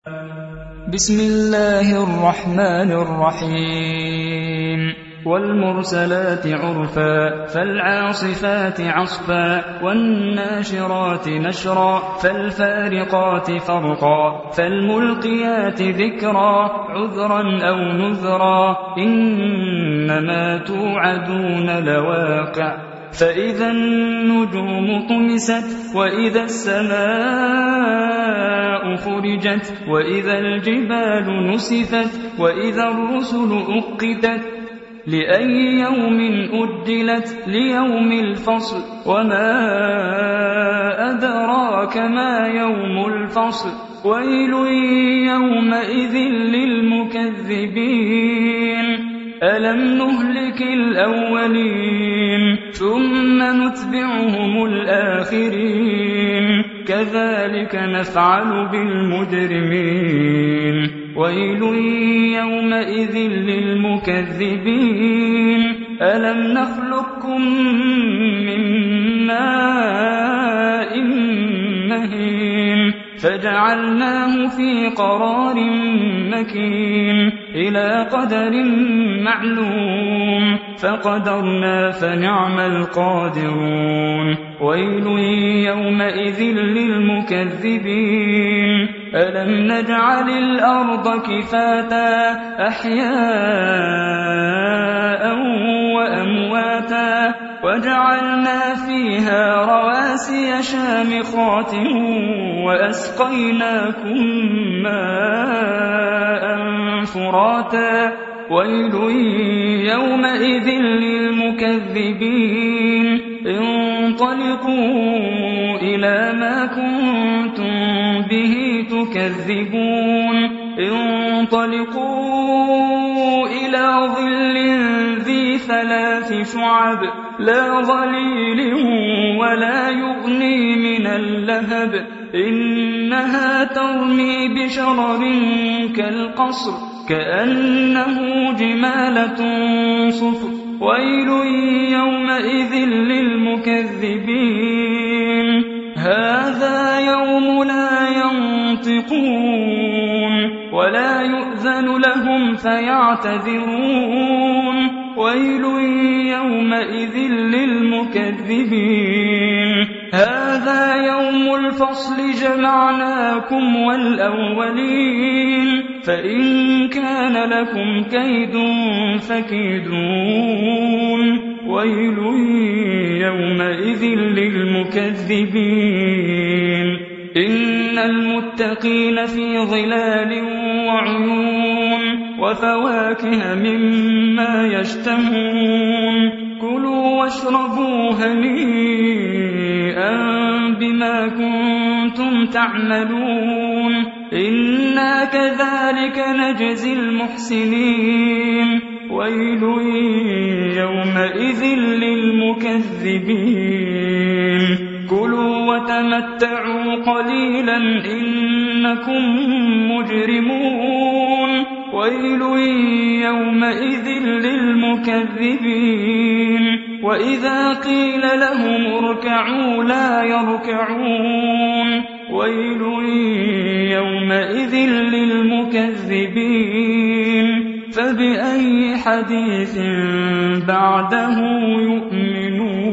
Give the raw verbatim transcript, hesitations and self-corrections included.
بسم الله الرحمن الرحيم والمرسلات عرفا فالعاصفات عصفا والناشرات نشرا فالفارقات فرقا فالملقيات ذكرا عذرا أو نذرا إنما توعدون لواقع فإذا النجوم طمست وإذا السماء فرجت وإذا الجبال نسفت وإذا الرسل أقتت لأي يوم أجلت ليوم الفصل وما أدراك ما يوم الفصل ويل يومئذ للمكذبين ألم نهلك الأولين ثم نتبعهم الآخرين كذلك نفعل بالمجرمين ويل يومئذ للمكذبين ألم نخلقكم من ماء مهين فجعلناه في قرار مكين إلى قدر معلوم فقدرنا فنعم القادرون ويل يومئذ للمكذبين ألم نجعل الأرض كفاتا أحياء وأمواتا وجعلنا فيها رواسي شامخات وأسقيناكم ماء فراتا ويل يومئذ للمكذبين انطلقوا إلى ما كنتم به تكذبون انطلقوا إلى ظل ذي ثلاث شعب لا ظليل ولا يغني من اللهب إنها ترمي بشرر كالقصر كأنه جمالة صفر ويل يومئذ للمكذبين هذا يوم لا ينطقون ولا يؤذن لهم فيعتذرون ويل يومئذ للمكذبين هذا يوم الفصل جمعناكم والأولين فإن كان لكم كيد فكيدون ويل يومئذ للمكذبين إن المتقين في ظلال وعيون وفواكه مما يشتهون كلوا واشربوا هنيئا بما كنتم تعملون إنا كذلك نجزي المحسنين ويل يومئذ للمكذبين كلوا وتمتعوا قليلا إنكم مجرمون ويل يومئذ للمكذبين وإذا قيل لهم اركعوا لا يركعون ويل يومئذ للمكذبين فبأي حديث بعده يؤمنون